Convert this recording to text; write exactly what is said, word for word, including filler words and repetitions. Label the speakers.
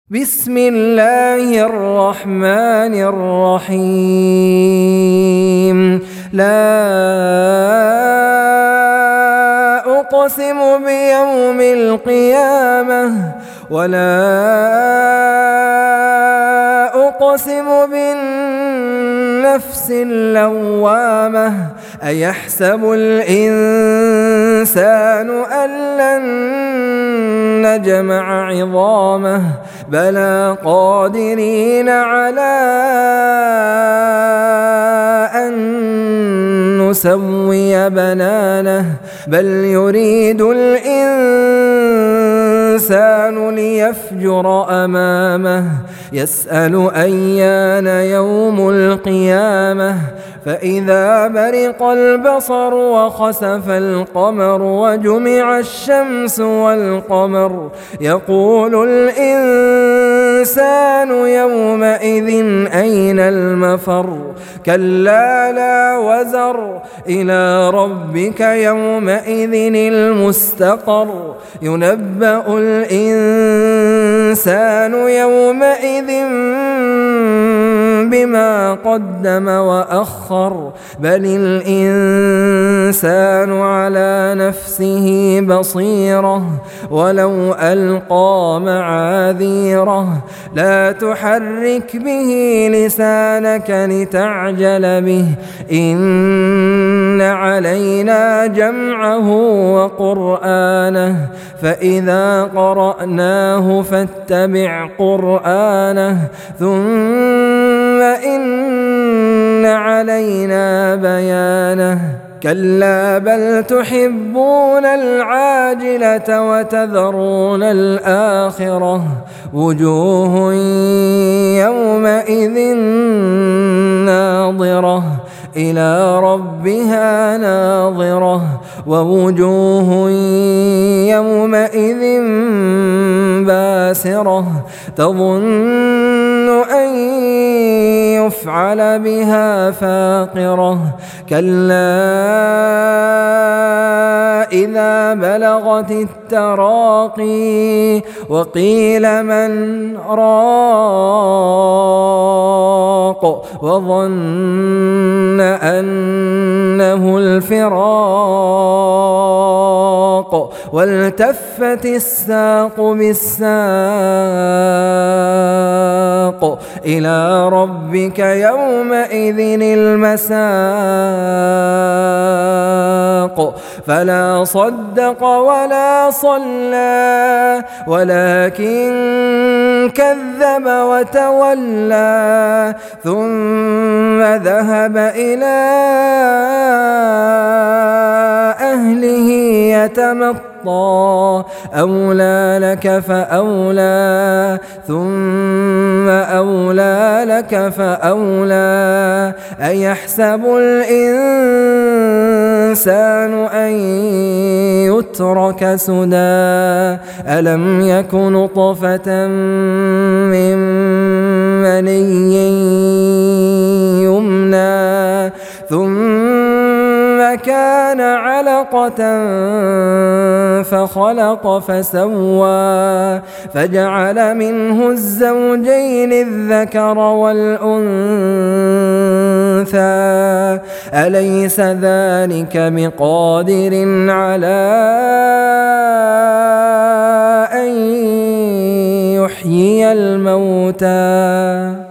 Speaker 1: بسم الله الرحمن الرحيم. لا أقسم بيوم القيامة ولا أقسم بالنفس اللوامة. أيحسب الإنسان أن لن نجمع عظامه بلى قادرين على أن نسوي بنانه بل يريد الإنسان ليفجر أمامه يسأل أيان يوم القيامة فإذا برق البصر وخسف القمر وجمع الشمس والقمر يقول الإنسان يومئذ أين المفر كلا لا وزر إلى ربك يومئذ المستقر ينبأ الإنسان يومئذ بما قدم وأخر بل الإنسان على نفسه بصيرة ولو ألقى معاذيره لا تحرك به لسانك لتعجل به إن علينا جمعه وقرآنه فإذا قرأناه فاتبع قرآنه ثم إن علينا بيانه كلا بل تحبون العاجلة وتذرون الآخرة وجوه يومئذ ناظرة إلى ربها ناظرة ووجوه يومئذ باسرة تظن أن يفعل بها فاقرة كلا إذا بلغت التراقي وقيل من راق وظن أنه الفراق والتفت الساق بالساق إلى ربك يومئذ المساق فلا صدق ولا صلى ولكن كذب وتولى ثم ذهب إلى أهله يتمطى أولى لك فأولى ثم أولى لك فأولى أيحسب الإنسان أن يترك سدى ألم يك نطفة من مني يمنى ثم كان علقة فخلق فسوى فجعل منه الزوجين الذكر والأنثى أليس ذلك بقادر على أن يحيي الموتى